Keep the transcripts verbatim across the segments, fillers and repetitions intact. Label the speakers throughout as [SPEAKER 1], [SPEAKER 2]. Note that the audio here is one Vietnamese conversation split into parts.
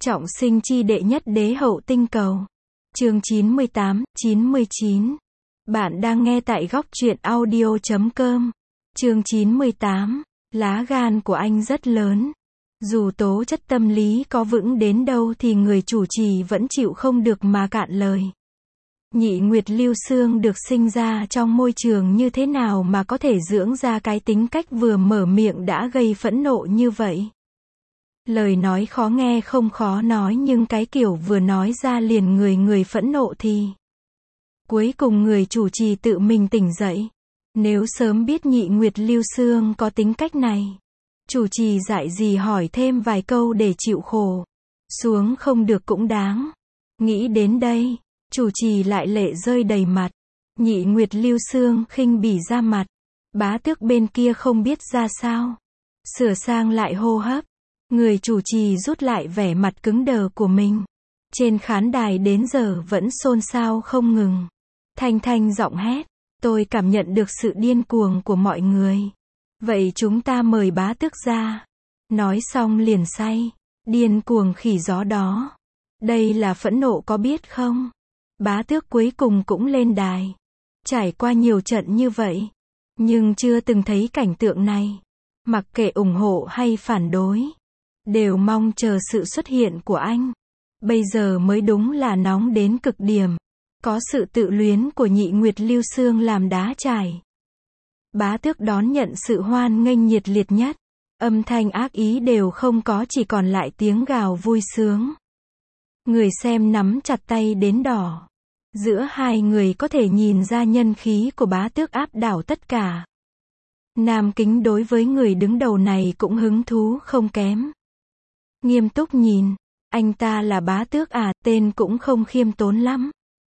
[SPEAKER 1] Trọng sinh chi đệ nhất đế hậu tinh cầu. Chương chín mươi tám, chín mươi chín. Bạn đang nghe tại góc truyện audio chấm com. Chương chín mươi tám. Lá gan của anh rất lớn. Dù tố chất tâm lý có vững đến đâu thì người chủ trì vẫn chịu không được mà cạn lời. Nhị Nguyệt Lưu Xương được sinh ra trong môi trường như thế nào mà có thể dưỡng ra cái tính cách vừa mở miệng đã gây phẫn nộ như vậy? Lời nói khó nghe không khó nói nhưng cái kiểu vừa nói ra liền người người phẫn nộ thì. Cuối cùng người chủ trì tự mình tỉnh dậy. Nếu sớm biết Nhị Nguyệt Lưu Xương có tính cách này, chủ trì dạy gì hỏi thêm vài câu để chịu khổ. Xuống không được cũng đáng. Nghĩ đến đây, chủ trì lại lệ rơi đầy mặt. Nhị Nguyệt Lưu Xương khinh bỉ ra mặt. Bá tước bên kia không biết ra sao. Sửa sang lại hô hấp. Người chủ trì rút lại vẻ mặt cứng đờ của mình. Trên khán đài đến giờ vẫn xôn xao không ngừng. Thanh thanh giọng hét. Tôi cảm nhận được sự điên cuồng của mọi người. Vậy chúng ta mời bá tước ra. Nói xong liền say. Điên cuồng khỉ gió đó. Đây là phẫn nộ có biết không? Bá tước cuối cùng cũng lên đài. Trải qua nhiều trận như vậy. Nhưng chưa từng thấy cảnh tượng này. Mặc kệ ủng hộ hay phản đối. Đều mong chờ sự xuất hiện của anh. Bây giờ mới đúng là nóng đến cực điểm. Có sự tự luyến của Nhị Nguyệt Lưu Xương làm đá trải. Bá tước đón nhận sự hoan nghênh nhiệt liệt nhất. Âm thanh ác ý đều không có, chỉ còn lại tiếng gào vui sướng. Người xem nắm chặt tay đến đỏ. Giữa hai người có thể nhìn ra nhân khí của bá tước áp đảo tất cả. Nam Kính đối với người đứng đầu này cũng hứng thú không kém. Nghiêm túc nhìn, anh ta là bá tước à, tên cũng không khiêm tốn lắm.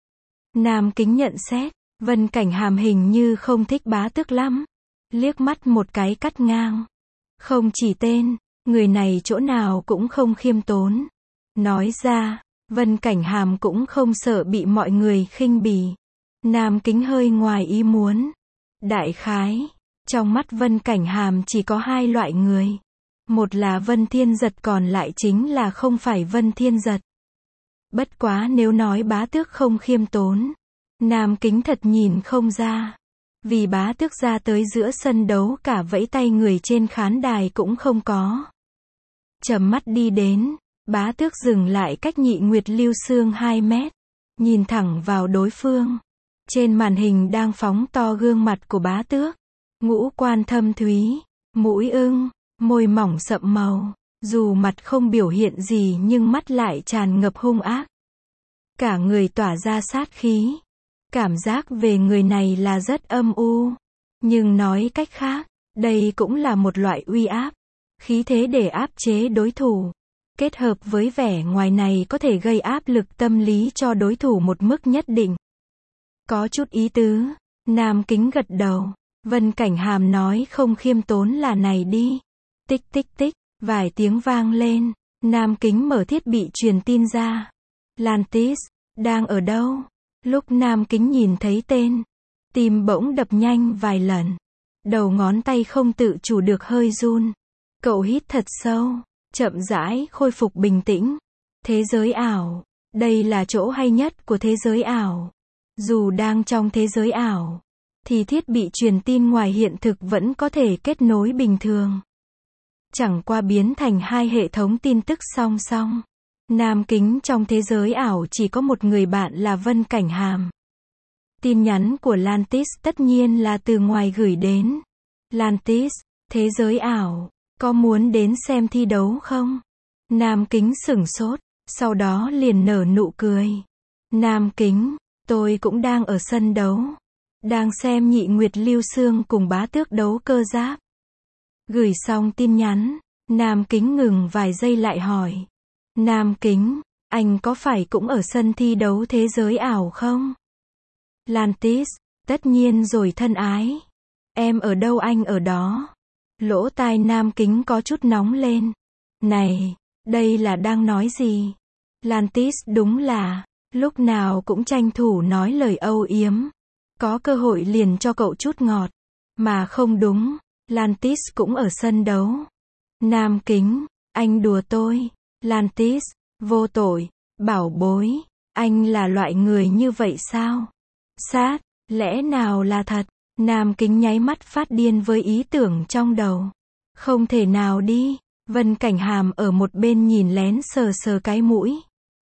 [SPEAKER 1] Nam Kính nhận xét, Vân Cảnh Hàm hình như không thích bá tước lắm. Liếc mắt một cái cắt ngang. Không chỉ tên, người này chỗ nào cũng không khiêm tốn. Nói ra, Vân Cảnh Hàm cũng không sợ bị mọi người khinh bỉ. Nam Kính hơi ngoài ý muốn. Đại khái, trong mắt Vân Cảnh Hàm chỉ có hai loại người. Một là Vân Thiên Giật, còn lại chính là không phải Vân Thiên Giật. Bất quá nếu nói bá tước không khiêm tốn, Nam Kính thật nhìn không ra. Vì bá tước ra tới giữa sân đấu cả vẫy tay người trên khán đài cũng không có. Chầm mắt đi đến, bá tước dừng lại cách Nhị Nguyệt Lưu Xương hai mét. Nhìn thẳng vào đối phương. Trên màn hình đang phóng to gương mặt của bá tước. Ngũ quan thâm thúy, mũi ưng. Môi mỏng sậm màu, dù mặt không biểu hiện gì nhưng mắt lại tràn ngập hung ác. Cả người tỏa ra sát khí. Cảm giác về người này là rất âm u. Nhưng nói cách khác, đây cũng là một loại uy áp. Khí thế để áp chế đối thủ. Kết hợp với vẻ ngoài này có thể gây áp lực tâm lý cho đối thủ một mức nhất định. Có chút ý tứ. Nam Kính gật đầu. Vân Cảnh Hàm nói không khiêm tốn là này đi. Tích tích tích, vài tiếng vang lên, Nam Kính mở thiết bị truyền tin ra. Lantis, đang ở đâu? Lúc Nam Kính nhìn thấy tên, tim bỗng đập nhanh vài lần. Đầu ngón tay không tự chủ được hơi run. Cậu hít thật sâu, chậm rãi khôi phục bình tĩnh. Thế giới ảo, đây là chỗ hay nhất của thế giới ảo. Dù đang trong thế giới ảo, thì thiết bị truyền tin ngoài hiện thực vẫn có thể kết nối bình thường. Chẳng qua biến thành hai hệ thống tin tức song song. Nam Kính trong thế giới ảo chỉ có một người bạn là Vân Cảnh Hàm. Tin nhắn của Lantis tất nhiên là từ ngoài gửi đến. Lantis, thế giới ảo, có muốn đến xem thi đấu không? Nam Kính sửng sốt, sau đó liền nở nụ cười. Nam Kính, tôi cũng đang ở sân đấu. Đang xem Nhị Nguyệt Lưu Xương cùng bá tước đấu cơ giáp. Gửi xong tin nhắn, Nam Kính ngừng vài giây lại hỏi. Nam Kính, anh có phải cũng ở sân thi đấu thế giới ảo không? Lantis, tất nhiên rồi thân ái. Em ở đâu anh ở đó. Lỗ tai Nam Kính có chút nóng lên. Này, đây là đang nói gì? Lantis đúng là, lúc nào cũng tranh thủ nói lời âu yếm. Có cơ hội liền cho cậu chút ngọt. Mà không đúng. Lantis cũng ở sân đấu. Nam Kính, anh đùa tôi. Lantis, Vô tội, bảo bối, anh là loại người như vậy sao? Sát, lẽ nào là thật? Nam Kính nháy mắt phát điên với ý tưởng trong đầu. Không thể nào đi. Vân Cảnh Hàm ở một bên nhìn lén sờ sờ cái mũi.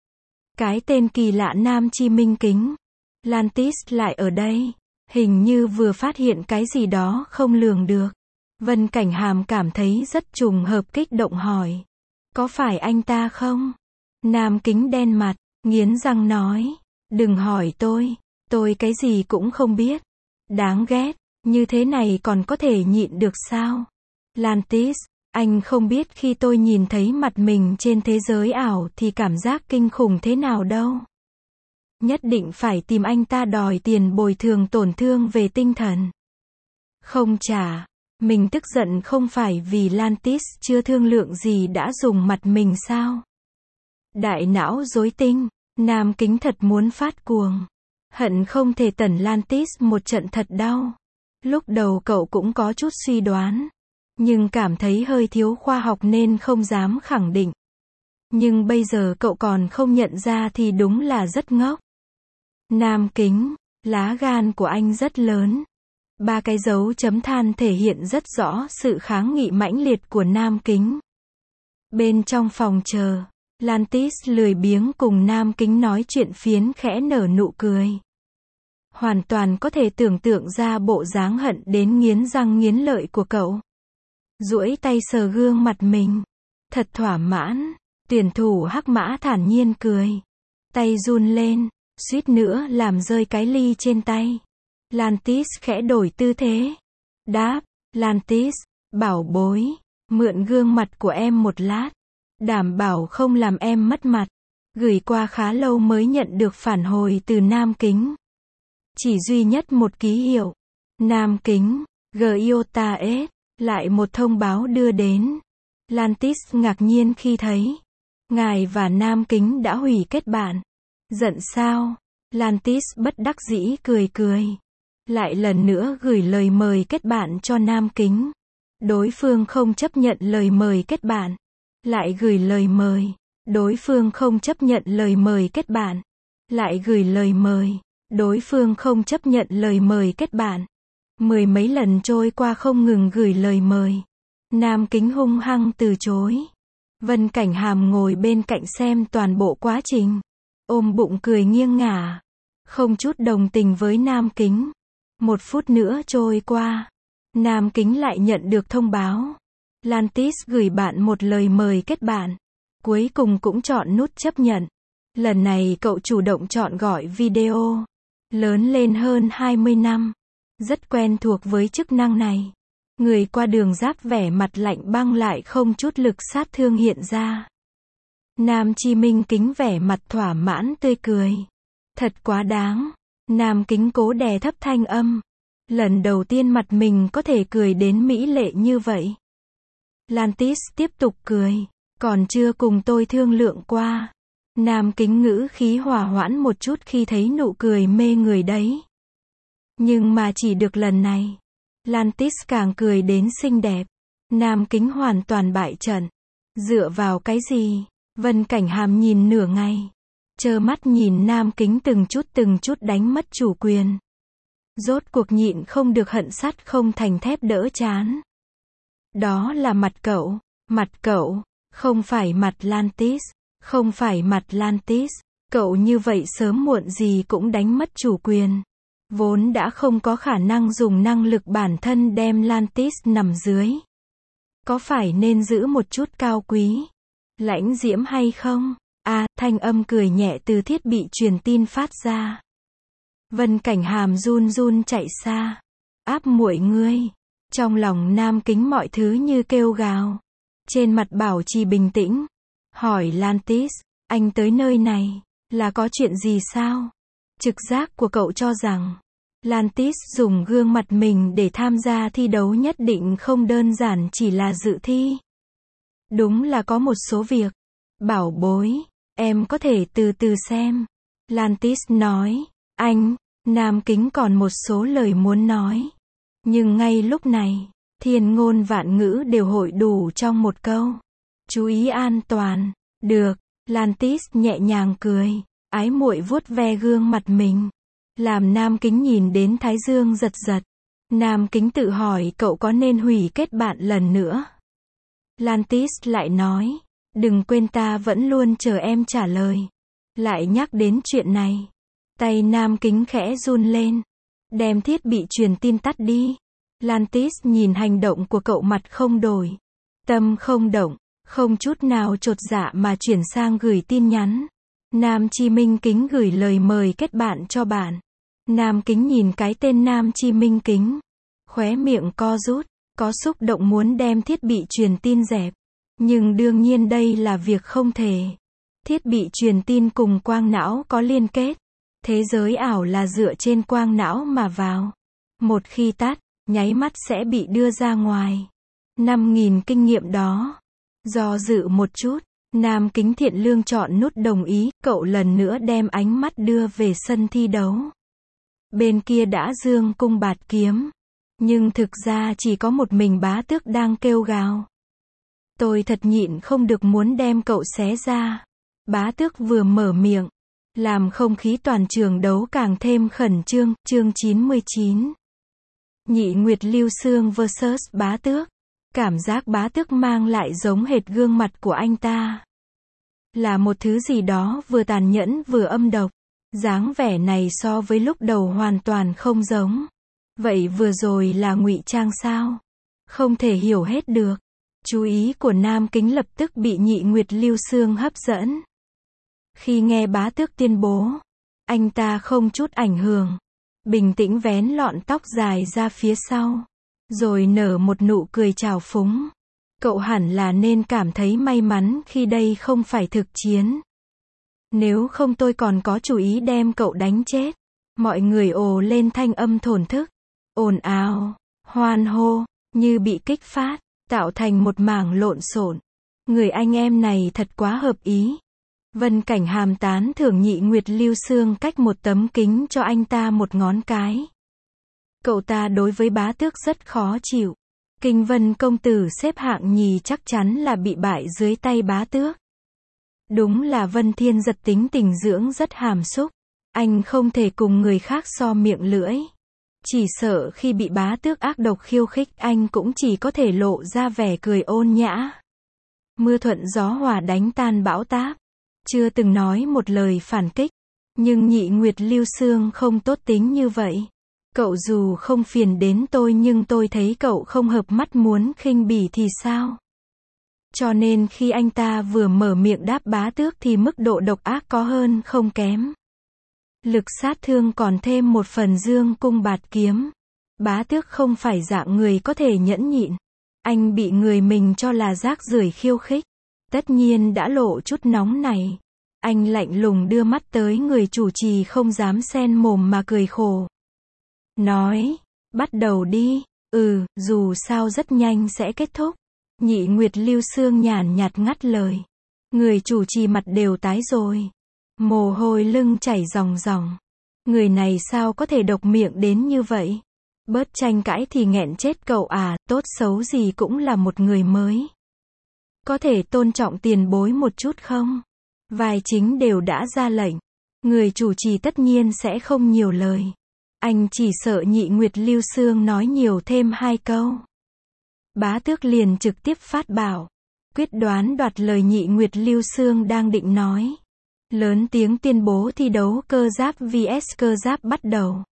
[SPEAKER 1] Cái tên kỳ lạ Nam Chi Minh Kính. Lantis lại ở đây. Hình như vừa phát hiện cái gì đó không lường được. Vân Cảnh Hàm cảm thấy rất trùng hợp, kích động hỏi. Có phải anh ta không? Nam Kính đen mặt, nghiến răng nói. Đừng hỏi tôi, tôi cái gì cũng không biết. Đáng ghét, như thế này còn có thể nhịn được sao? Lantis, anh không biết khi tôi nhìn thấy mặt mình trên thế giới ảo thì cảm giác kinh khủng thế nào đâu. Nhất định phải tìm anh ta đòi tiền bồi thường tổn thương về tinh thần. Không trả. Mình tức giận không phải vì Lantis chưa thương lượng gì đã dùng mặt mình sao? Đại não rối tinh, Nam Kính thật muốn phát cuồng. Hận không thể tẩn Lantis một trận thật đau. Lúc đầu cậu cũng có chút suy đoán. Nhưng cảm thấy hơi thiếu khoa học nên không dám khẳng định. Nhưng bây giờ cậu còn không nhận ra thì đúng là rất ngốc. Nam Kính, lá gan của anh rất lớn. Ba cái dấu chấm than thể hiện rất rõ sự kháng nghị mãnh liệt của Nam Kính. Bên trong phòng chờ, Lantis lười biếng cùng Nam Kính nói chuyện phiến, khẽ nở nụ cười. Hoàn toàn có thể tưởng tượng ra bộ dáng hận đến nghiến răng nghiến lợi của cậu. Duỗi tay sờ gương mặt mình. Thật thỏa mãn. Tuyển thủ hắc mã thản nhiên cười. Tay run lên, suýt nữa làm rơi cái ly trên tay. Lantis khẽ đổi tư thế. Đáp, Lantis, bảo bối, mượn gương mặt của em một lát. Đảm bảo không làm em mất mặt. Gửi qua khá lâu mới nhận được phản hồi từ Nam Kính. Chỉ duy nhất một ký hiệu. Nam Kính, Giota S. Lại một thông báo đưa đến. Lantis ngạc nhiên khi thấy. Ngài và Nam Kính đã hủy kết bạn. Giận sao? Lantis bất đắc dĩ cười cười. Lại lần nữa gửi lời mời kết bạn cho Nam Kính. Đối phương không chấp nhận lời mời kết bạn. Lại gửi lời mời. Đối phương không chấp nhận lời mời kết bạn. Lại gửi lời mời. Đối phương không chấp nhận lời mời kết bạn. Mười mấy lần trôi qua không ngừng gửi lời mời. Nam Kính hung hăng từ chối. Vân Cảnh Hàm ngồi bên cạnh xem toàn bộ quá trình. Ôm bụng cười nghiêng ngả. Không chút đồng tình với Nam Kính. Một phút nữa trôi qua. Nam Kính lại nhận được thông báo. Lantis gửi bạn một lời mời kết bạn. Cuối cùng cũng chọn nút chấp nhận. Lần này cậu chủ động chọn gọi video. Lớn lên hơn hai mươi năm. Rất quen thuộc với chức năng này. Người qua đường giáp vẻ mặt lạnh băng lại không chút lực sát thương hiện ra. Nam Chi Minh Kính vẻ mặt thỏa mãn tươi cười. Thật quá đáng. Nam Kính cố đè thấp thanh âm. Lần đầu tiên mặt mình có thể cười đến mỹ lệ như vậy. Lantis tiếp tục cười. Còn chưa cùng tôi thương lượng qua. Nam Kính ngữ khí hòa hoãn một chút khi thấy nụ cười mê người đấy. Nhưng mà chỉ được lần này. Lantis càng cười đến xinh đẹp. Nam Kính hoàn toàn bại trận. Dựa vào cái gì? Vân Cảnh Hàm nhìn nửa ngày. Trơ mắt nhìn Nam Kính từng chút từng chút đánh mất chủ quyền. Rốt cuộc nhịn không được hận sắt không thành thép đỡ chán. Đó là mặt cậu. Mặt cậu. Không phải mặt Lantis. Không phải mặt Lantis. Cậu như vậy sớm muộn gì cũng đánh mất chủ quyền. Vốn đã không có khả năng dùng năng lực bản thân đem Lantis nằm dưới. Có phải nên giữ một chút cao quý, lãnh diễm hay không? À, thanh âm cười nhẹ từ thiết bị truyền tin phát ra. Vân Cảnh Hàm run run chạy xa. Áp muội ngươi. Trong lòng Nam Kính mọi thứ như kêu gào. Trên mặt bảo trì bình tĩnh. Hỏi Lantis, anh tới nơi này, là có chuyện gì sao? Trực giác của cậu cho rằng, Lantis dùng gương mặt mình để tham gia thi đấu nhất định không đơn giản chỉ là dự thi. Đúng là có một số việc. Bảo bối, em có thể từ từ xem. Lantis nói, anh, Nam Kính còn một số lời muốn nói. Nhưng ngay lúc này, thiên ngôn vạn ngữ đều hội đủ trong một câu. Chú ý an toàn. Được, Lantis nhẹ nhàng cười, ái muội vuốt ve gương mặt mình, làm Nam Kính nhìn đến thái dương giật giật. Nam Kính tự hỏi cậu có nên hủy kết bạn lần nữa. Lantis lại nói, đừng quên ta vẫn luôn chờ em trả lời. Lại nhắc đến chuyện này. Tay Nam Kính khẽ run lên. Đem thiết bị truyền tin tắt đi. Lantis nhìn hành động của cậu, mặt không đổi. Tâm không động, không chút nào chột dạ mà chuyển sang gửi tin nhắn. Nam Chi Minh Kính gửi lời mời kết bạn cho bạn. Nam Kính nhìn cái tên Nam Chi Minh Kính. Khóe miệng co rút, có xúc động muốn đem thiết bị truyền tin dẹp. Nhưng đương nhiên đây là việc không thể. Thiết bị truyền tin cùng quang não có liên kết. Thế giới ảo là dựa trên quang não mà vào. Một khi tắt, nháy mắt sẽ bị đưa ra ngoài. năm nghìn kinh nghiệm đó. Do dự một chút, Nam Kính thiện lương chọn nút đồng ý, cậu lần nữa đem ánh mắt đưa về sân thi đấu. Bên kia đã dương cung bạt kiếm. Nhưng thực ra chỉ có một mình Bá Tước đang kêu gào. Tôi thật nhịn không được muốn đem cậu xé ra. Bá Tước vừa mở miệng, làm không khí toàn trường đấu càng thêm khẩn trương. Chương chín mươi chín. Nhị Nguyệt Lưu Xương versus Bá Tước. Cảm giác Bá Tước mang lại giống hệt gương mặt của anh ta. Là một thứ gì đó vừa tàn nhẫn vừa âm độc. Dáng vẻ này so với lúc đầu hoàn toàn không giống. Vậy vừa rồi là ngụy trang sao? Không thể hiểu hết được. Chú ý của Nam Kính lập tức bị Nhị Nguyệt Lưu Xương hấp dẫn. Khi nghe Bá Tước tuyên bố, anh ta không chút ảnh hưởng, bình tĩnh vén lọn tóc dài ra phía sau, rồi nở một nụ cười trào phúng. Cậu hẳn là nên cảm thấy may mắn khi đây không phải thực chiến. Nếu không tôi còn có chủ ý đem cậu đánh chết. Mọi người ồ lên thanh âm thổn thức, ồn ào, hoan hô, như bị kích phát, tạo thành một mảng lộn xộn. Người anh em này thật quá hợp ý. Vân Cảnh Hàm tán thưởng Nhị Nguyệt Lưu Xương cách một tấm kính cho anh ta một ngón cái. Cậu ta đối với Bá Tước rất khó chịu. Kinh Vân công tử xếp hạng nhì chắc chắn là bị bại dưới tay Bá Tước. Đúng là Vân Thiên Giật tính tình dưỡng rất hàm xúc. Anh không thể cùng người khác so miệng lưỡi. Chỉ sợ khi bị Bá Tước ác độc khiêu khích anh cũng chỉ có thể lộ ra vẻ cười ôn nhã. Mưa thuận gió hòa đánh tan bão táp. Chưa từng nói một lời phản kích. Nhưng Nhị Nguyệt Lưu Xương không tốt tính như vậy. Cậu dù không phiền đến tôi nhưng tôi thấy cậu không hợp mắt, muốn khinh bỉ thì sao? Cho nên khi anh ta vừa mở miệng đáp Bá Tước thì mức độ độc ác có hơn không kém. Lực sát thương còn thêm một phần dương cung bạt kiếm. Bá Tước không phải dạng người có thể nhẫn nhịn. Anh bị người mình cho là rác rưởi khiêu khích. Tất nhiên đã lộ chút nóng này. Anh lạnh lùng đưa mắt tới người chủ trì không dám xen mồm mà cười khổ. Nói, bắt đầu đi. Ừ, dù sao rất nhanh sẽ kết thúc. Nhị Nguyệt Lưu Xương nhàn nhạt ngắt lời. Người chủ trì mặt đều tái rồi. Mồ hôi lưng chảy ròng ròng. Người này sao có thể độc miệng đến như vậy? Bớt tranh cãi thì nghẹn chết cậu à, tốt xấu gì cũng là một người mới. Có thể tôn trọng tiền bối một chút không? Vai chính đều đã ra lệnh. Người chủ trì tất nhiên sẽ không nhiều lời. Anh chỉ sợ Nhị Nguyệt Lưu Xương nói nhiều thêm hai câu. Bá Tước liền trực tiếp phát bảo. Quyết đoán đoạt lời Nhị Nguyệt Lưu Xương đang định nói. Lớn tiếng tuyên bố thi đấu cơ giáp vs cơ giáp bắt đầu.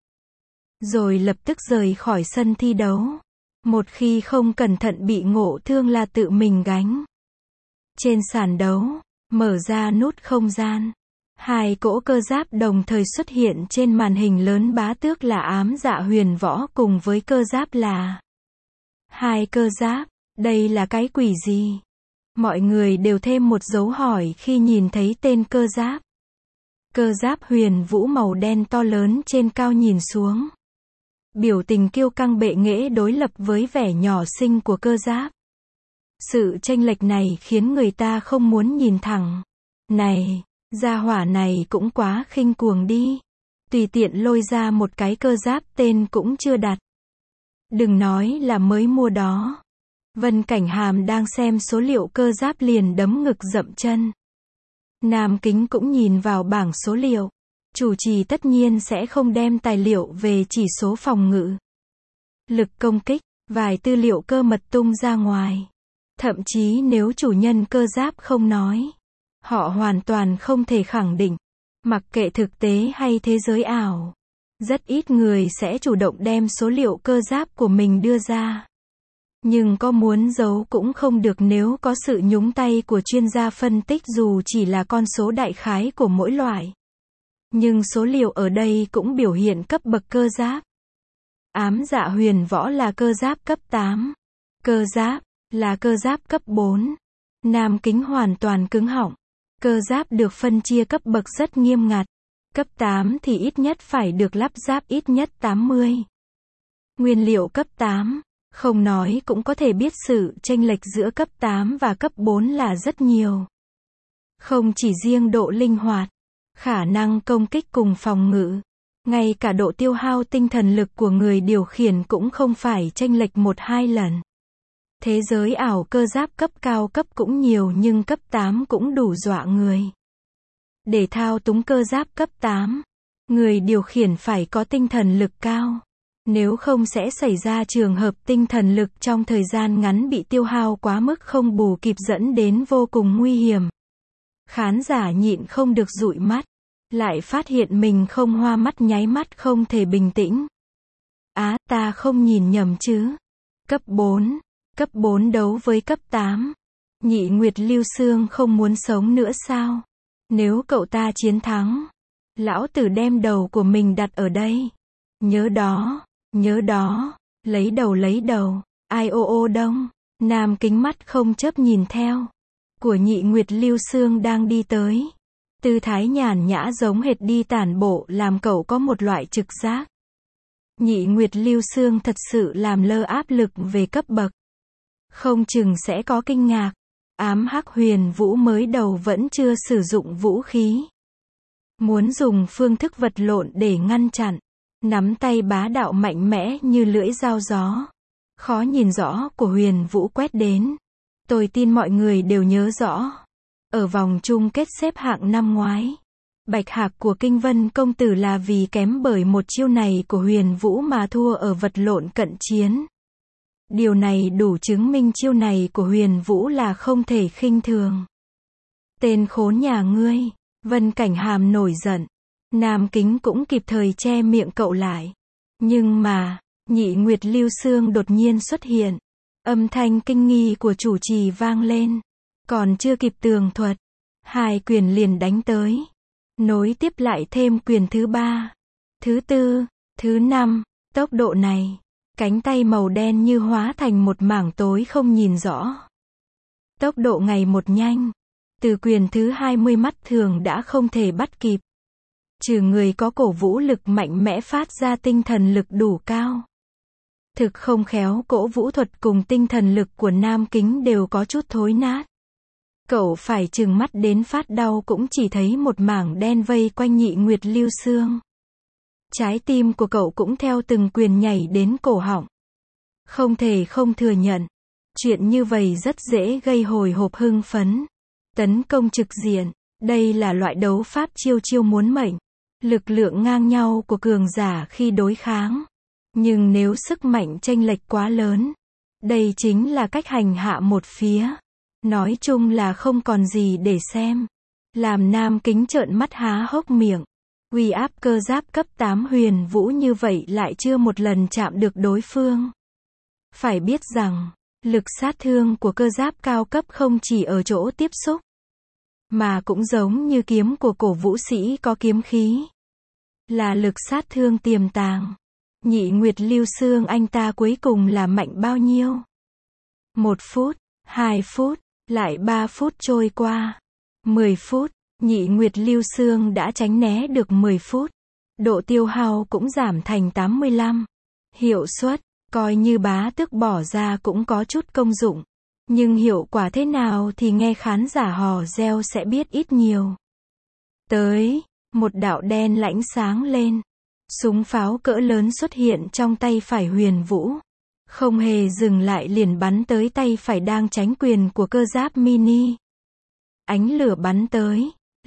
[SPEAKER 1] Rồi lập tức rời khỏi sân thi đấu. Một khi không cẩn thận bị ngộ thương là tự mình gánh. Trên sàn đấu, mở ra nút không gian. Hai cỗ cơ giáp đồng thời xuất hiện trên màn hình lớn. Bá Tước là Ám Dạ Huyền Võ cùng với cơ giáp là hai cơ giáp. Đây là cái quỷ gì? Mọi người đều thêm một dấu hỏi khi nhìn thấy tên cơ giáp. Cơ giáp Huyền Vũ màu đen to lớn trên cao nhìn xuống. Biểu tình kiêu căng bệ nghệ đối lập với vẻ nhỏ xinh của cơ giáp. Sự chênh lệch này khiến người ta không muốn nhìn thẳng. Này, gia hỏa này cũng quá khinh cuồng đi. Tùy tiện lôi ra một cái cơ giáp tên cũng chưa đặt. Đừng nói là mới mua đó. Vân Cảnh Hàm đang xem số liệu cơ giáp liền đấm ngực dậm chân. Nam Kính cũng nhìn vào bảng số liệu. Chủ trì tất nhiên sẽ không đem tài liệu về chỉ số phòng ngự, lực công kích, vài tư liệu cơ mật tung ra ngoài. Thậm chí nếu chủ nhân cơ giáp không nói, họ hoàn toàn không thể khẳng định. Mặc kệ thực tế hay thế giới ảo, rất ít người sẽ chủ động đem số liệu cơ giáp của mình đưa ra. Nhưng có muốn giấu cũng không được nếu có sự nhúng tay của chuyên gia phân tích dù chỉ là con số đại khái của mỗi loại. Nhưng số liệu ở đây cũng biểu hiện cấp bậc cơ giáp. Ám dạ huyền võ là cơ giáp cấp tám. Cơ giáp là cơ giáp cấp bốn. Nam Kính hoàn toàn cứng họng. Cơ giáp được phân chia cấp bậc rất nghiêm ngặt. Cấp tám thì ít nhất phải được lắp ráp ít nhất tám mươi. Nguyên liệu cấp tám. Không nói cũng có thể biết sự chênh lệch giữa cấp tám và cấp bốn là rất nhiều. Không chỉ riêng độ linh hoạt, khả năng công kích cùng phòng ngự, ngay cả độ tiêu hao tinh thần lực của người điều khiển cũng không phải chênh lệch một hai lần. Thế giới ảo cơ giáp cấp cao cấp cũng nhiều nhưng cấp tám cũng đủ dọa người. Để thao túng cơ giáp cấp tám, người điều khiển phải có tinh thần lực cao. Nếu không sẽ xảy ra trường hợp tinh thần lực trong thời gian ngắn bị tiêu hao quá mức không bù kịp dẫn đến vô cùng nguy hiểm. Khán giả nhịn không được dụi mắt, lại phát hiện mình không hoa mắt nháy mắt không thể bình tĩnh. Á, à, ta không nhìn nhầm chứ. Cấp bốn, cấp bốn đấu với cấp tám. Nhị Nguyệt Lưu Xương không muốn sống nữa sao? Nếu cậu ta chiến thắng, lão tử đem đầu của mình đặt ở đây. Nhớ đó, nhớ đó, lấy đầu lấy đầu, ai ô ô đông. Nam Kính mắt không chớp nhìn theo. Của Nhị Nguyệt Lưu Xương đang đi tới. Tư thái nhàn nhã giống hệt đi tản bộ làm cậu có một loại trực giác. Nhị Nguyệt Lưu Xương thật sự làm lơ áp lực về cấp bậc. Không chừng sẽ có kinh ngạc. Ám Hắc Huyền Vũ mới đầu vẫn chưa sử dụng vũ khí. Muốn dùng phương thức vật lộn để ngăn chặn. Nắm tay bá đạo mạnh mẽ như lưỡi dao gió. Khó nhìn rõ của Huyền Vũ quét đến. Tôi tin mọi người đều nhớ rõ. Ở vòng chung kết xếp hạng năm ngoái, Bạch Hạc của Kinh Vân Công Tử là vì kém bởi một chiêu này của Huyền Vũ mà thua ở vật lộn cận chiến. Điều này đủ chứng minh chiêu này của Huyền Vũ là không thể khinh thường. Tên khốn nhà ngươi, Vân Cảnh Hàm nổi giận. Nam Kính cũng kịp thời che miệng cậu lại. Nhưng mà, Nhị Nguyệt Lưu Xương đột nhiên xuất hiện. Âm thanh kinh nghi của chủ trì vang lên. Còn chưa kịp tường thuật, hai quyền liền đánh tới. Nối tiếp lại thêm quyền thứ ba, thứ tư, thứ năm. Tốc độ này, cánh tay màu đen như hóa thành một mảng tối không nhìn rõ. Tốc độ ngày một nhanh. Từ quyền thứ hai mươi mắt thường đã không thể bắt kịp. Trừ người có cổ vũ lực mạnh mẽ phát ra tinh thần lực đủ cao. Thực không khéo cổ vũ thuật cùng tinh thần lực của Nam Kính đều có chút thối nát. Cậu phải trừng mắt đến phát đau cũng chỉ thấy một mảng đen vây quanh Nhị Nguyệt Lưu Xương. Trái tim của cậu cũng theo từng quyền nhảy đến cổ họng. Không thể không thừa nhận. Chuyện như vậy rất dễ gây hồi hộp hưng phấn. Tấn công trực diện. Đây là loại đấu pháp chiêu chiêu muốn mệnh. Lực lượng ngang nhau của cường giả khi đối kháng. Nhưng nếu sức mạnh chênh lệch quá lớn, đây chính là cách hành hạ một phía. Nói chung là không còn gì để xem. Làm Nam Kính trợn mắt há hốc miệng. Uy áp cơ giáp cấp tám Huyền Vũ như vậy lại chưa một lần chạm được đối phương. Phải biết rằng, lực sát thương của cơ giáp cao cấp không chỉ ở chỗ tiếp xúc, mà cũng giống như kiếm của cổ vũ sĩ có kiếm khí. Là lực sát thương tiềm tàng. Nhị Nguyệt Lưu Xương anh ta cuối cùng là mạnh bao nhiêu? Một phút, hai phút, lại ba phút trôi qua. Mười phút, Nhị Nguyệt Lưu Xương đã tránh né được mười phút. Độ tiêu hao cũng giảm thành tám mươi lăm. Hiệu suất, coi như bá tước bỏ ra cũng có chút công dụng. Nhưng hiệu quả thế nào thì nghe khán giả hò reo sẽ biết ít nhiều. Tới, một đạo đen lãnh sáng lên. Súng pháo cỡ lớn xuất hiện trong tay phải Huyền Vũ. Không hề dừng lại liền bắn tới tay phải đang tránh quyền của cơ giáp mini. Ánh lửa bắn tới,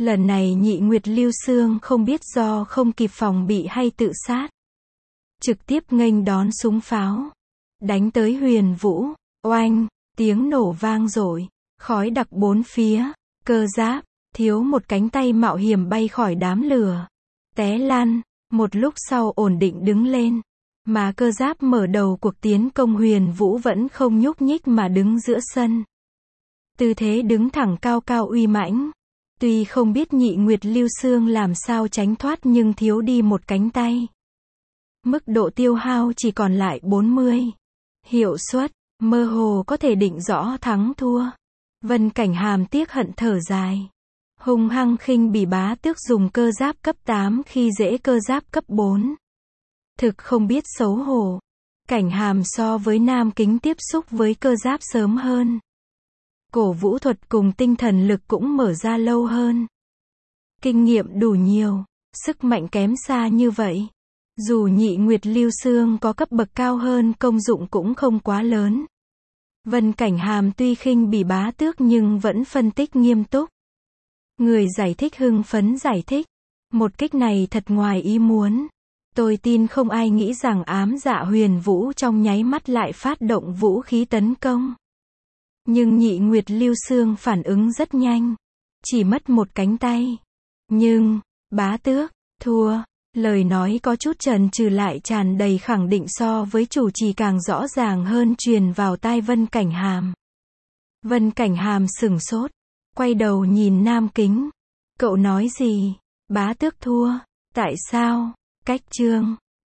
[SPEAKER 1] Lần này Nhị Nguyệt Lưu Xương không biết do không kịp phòng bị hay tự sát. Trực tiếp nghênh đón súng pháo. Đánh tới Huyền Vũ. Oanh, tiếng nổ vang dội, khói đặc bốn phía. Cơ giáp, thiếu một cánh tay mạo hiểm bay khỏi đám lửa. Té lăn, một lúc sau ổn định đứng lên. Mà cơ giáp mở đầu cuộc tiến công Huyền Vũ vẫn không nhúc nhích mà đứng giữa sân. Tư thế đứng thẳng cao cao uy mãnh. Tuy không biết Nhị Nguyệt Lưu Xương làm sao tránh thoát nhưng thiếu đi một cánh tay. Mức độ tiêu hao chỉ còn lại bốn mươi. Hiệu suất, mơ hồ có thể định rõ thắng thua. Vân Cảnh Hàm tiếc hận thở dài. Hung hăng khinh bỉ Bá Tước dùng cơ giáp cấp tám khi dễ cơ giáp cấp bốn. Thực không biết xấu hổ. Cảnh Hàm so với Nam Kính tiếp xúc với cơ giáp sớm hơn. Cổ vũ thuật cùng tinh thần lực cũng mở ra lâu hơn. Kinh nghiệm đủ nhiều, sức mạnh kém xa như vậy. Dù Nhị Nguyệt Lưu Xương có cấp bậc cao hơn công dụng cũng không quá lớn. Vân Cảnh Hàm tuy khinh bỉ Bá Tước nhưng vẫn phân tích nghiêm túc. Người giải thích hưng phấn giải thích. Một kích này thật ngoài ý muốn. Tôi tin không ai nghĩ rằng ám dạ Huyền Vũ trong nháy mắt lại phát động vũ khí tấn công. Nhưng Nhị Nguyệt Lưu Xương phản ứng rất nhanh. Chỉ mất một cánh tay. Nhưng, Bá Tước, thua. Lời nói có chút chần chừ lại tràn đầy khẳng định so với chủ trì càng rõ ràng hơn truyền vào tai Vân Cảnh Hàm. Vân Cảnh Hàm sửng sốt. Quay đầu nhìn Nam Kính. Cậu nói gì? Bá Tước thua. Tại sao? Cách chương.